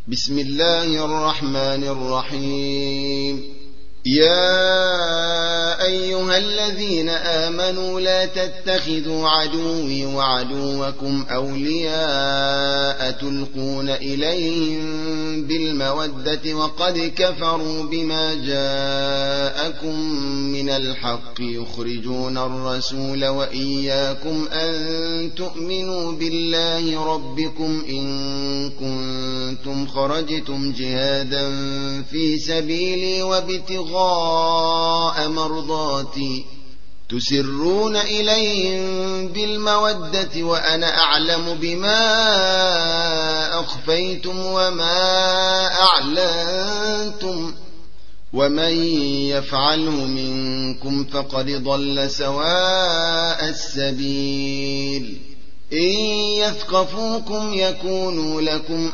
بسم الله الرحمن الرحيم. يا أيها الذين آمنوا لا تتخذوا عدوي وعدوكم أولياء تلقون إليهم بالمودة وقد كفروا بما جاءكم من الحق يخرجون الرسول وإياكم أن تؤمنوا بالله ربكم إن كنتم خرجتم جهادا في سبيلي وابتغاء مرضاتي تسرون إليهم بالمودة وأنا أعلم بما أخفيتم وما أعلنتم ومن يفعله منكم فقد ضل سواء السبيل. إن يثقفوكم يكونوا لكم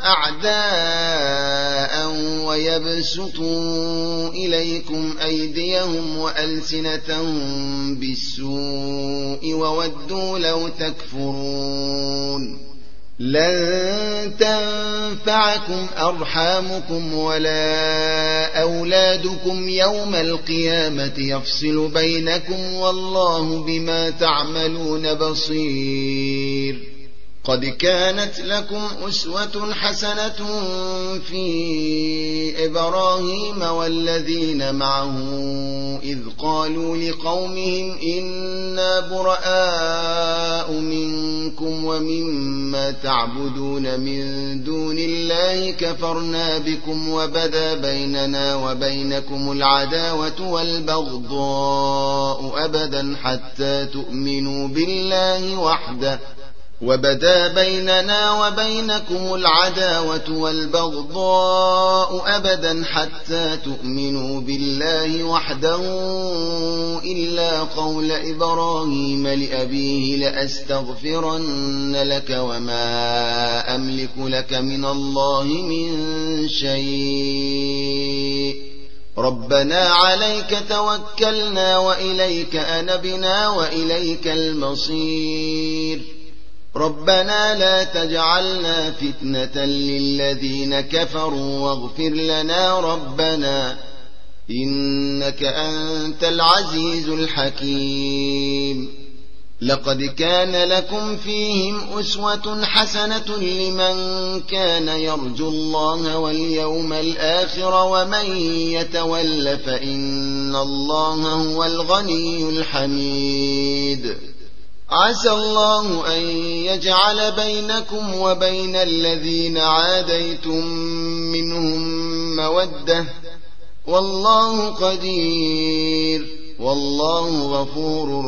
أعداء ويبسطوا إليكم أيديهم وألسنتهم بالسوء وودوا لو تكفرون. لن تنفعكم أرحامكم ولا أولادكم يوم القيامة يفصل بينكم والله بما تعملون بصير. قد كانت لكم أسوة حسنة في إبراهيم والذين معه إذ قالوا لقومهم إنا براء منكم ومما تعبدون من دون الله كفرنا بكم وبدا بيننا وبينكم العداوة والبغضاء أبدا حتى تؤمنوا بالله وحده وبدا بيننا وبينكم العداوة والبغضاء أبدا حتى تؤمنوا بالله وحده إلا قول إبراهيم لأبيه لأستغفرن لك وما أملك لك من الله من شيء ربنا عليك توكلنا وإليك أنبنا وإليك المصير. ربنا لا تجعلنا فتنة للذين كفروا واغفر لنا ربنا إنك أنت العزيز الحكيم. لقد كان لكم فيهم أسوة حسنة لمن كان يرجو الله واليوم الآخر ومن يتول فإن الله هو الغني الحميد. عسى الله أن يجعل بينكم وبين الذين عاديتم منهم مودة والله قدير والله غفور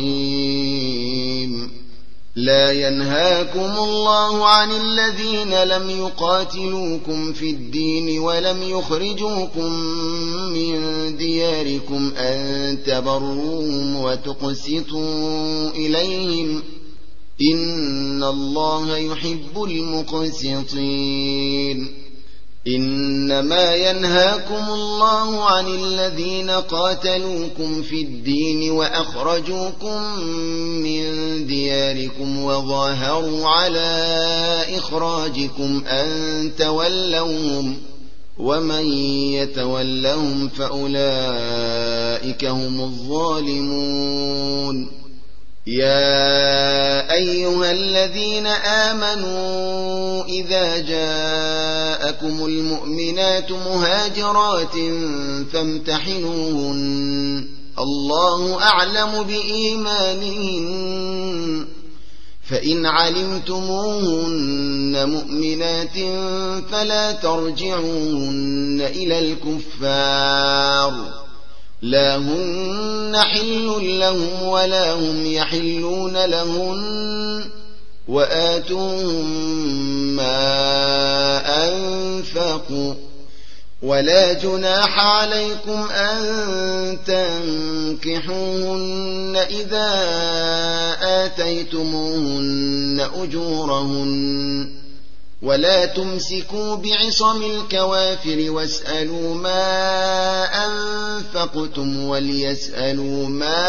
رحيم. لا ينهاكم الله عن الذين لم يقاتلوكم في الدين ولم يخرجوكم من دياركم أن تبروهم وتقسطوا إليهم إن الله يحب المقسطين. إنما ينهاكم الله عن الذين قاتلوكم في الدين وأخرجوكم من دياركم وظاهروا على إخراجكم أن تولوهم ومن يتولهم فأولئك هم الظالمون. يا أيها الذين آمنوا إذا جاءكم المؤمنات مهاجرات فامتحنوهن الله أعلم بإيمانهن فإن علمتموهن مؤمنات فلا ترجعوهن إلى الكفار لا هن حل لهم ولا هم يحلون لهن وآتوهم ما أنفقوا ولا جناح عليكم أن تنكحوهن إذا آتيتموهن أجورهن ولا تمسكوا بعصم الكوافر واسألوا ما أنفقتم وليسألوا ما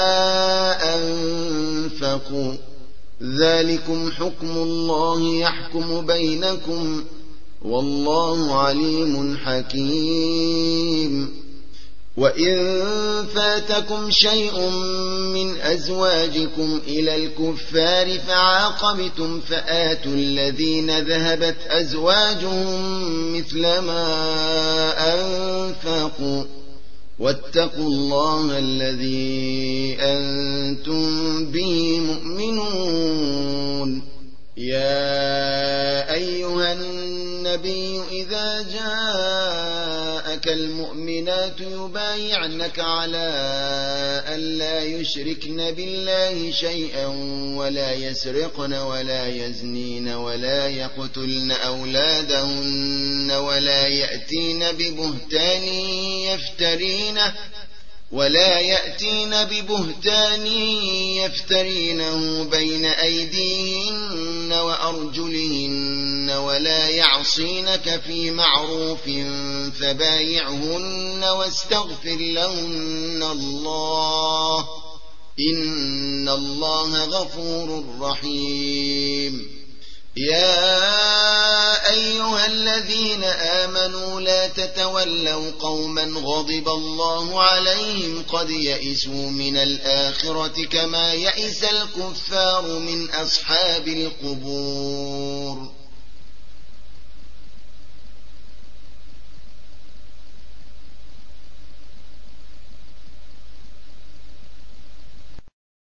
أنفقوا ذلكم حكم الله يحكم بينكم والله عليم حكيم. وإن فاتكم شيء من أزواجكم إلى الكفار فعاقبتم فآتوا الذين ذهبت أزواجهم مثل ما أنفقوا واتقوا الله الذي أنتم به مؤمنون. يا أيها النبي إذا جاءك المؤمنات يبايعنك على أن لا يشركن بالله شيئا ولا يسرقن ولا يزنين ولا يقتلن أولادهن ولا يأتين ببهتان يفترينه بين أيديهن وأرجلهن ولا يعصينك في معروف فبايعهن واستغفر لهن الله إن الله غفور رحيم. يا أيها الذين آمنوا لا تتولوا قوما غضب الله عليهم قد يئسوا من الآخرة كما يئس الكفار من أصحاب القبور.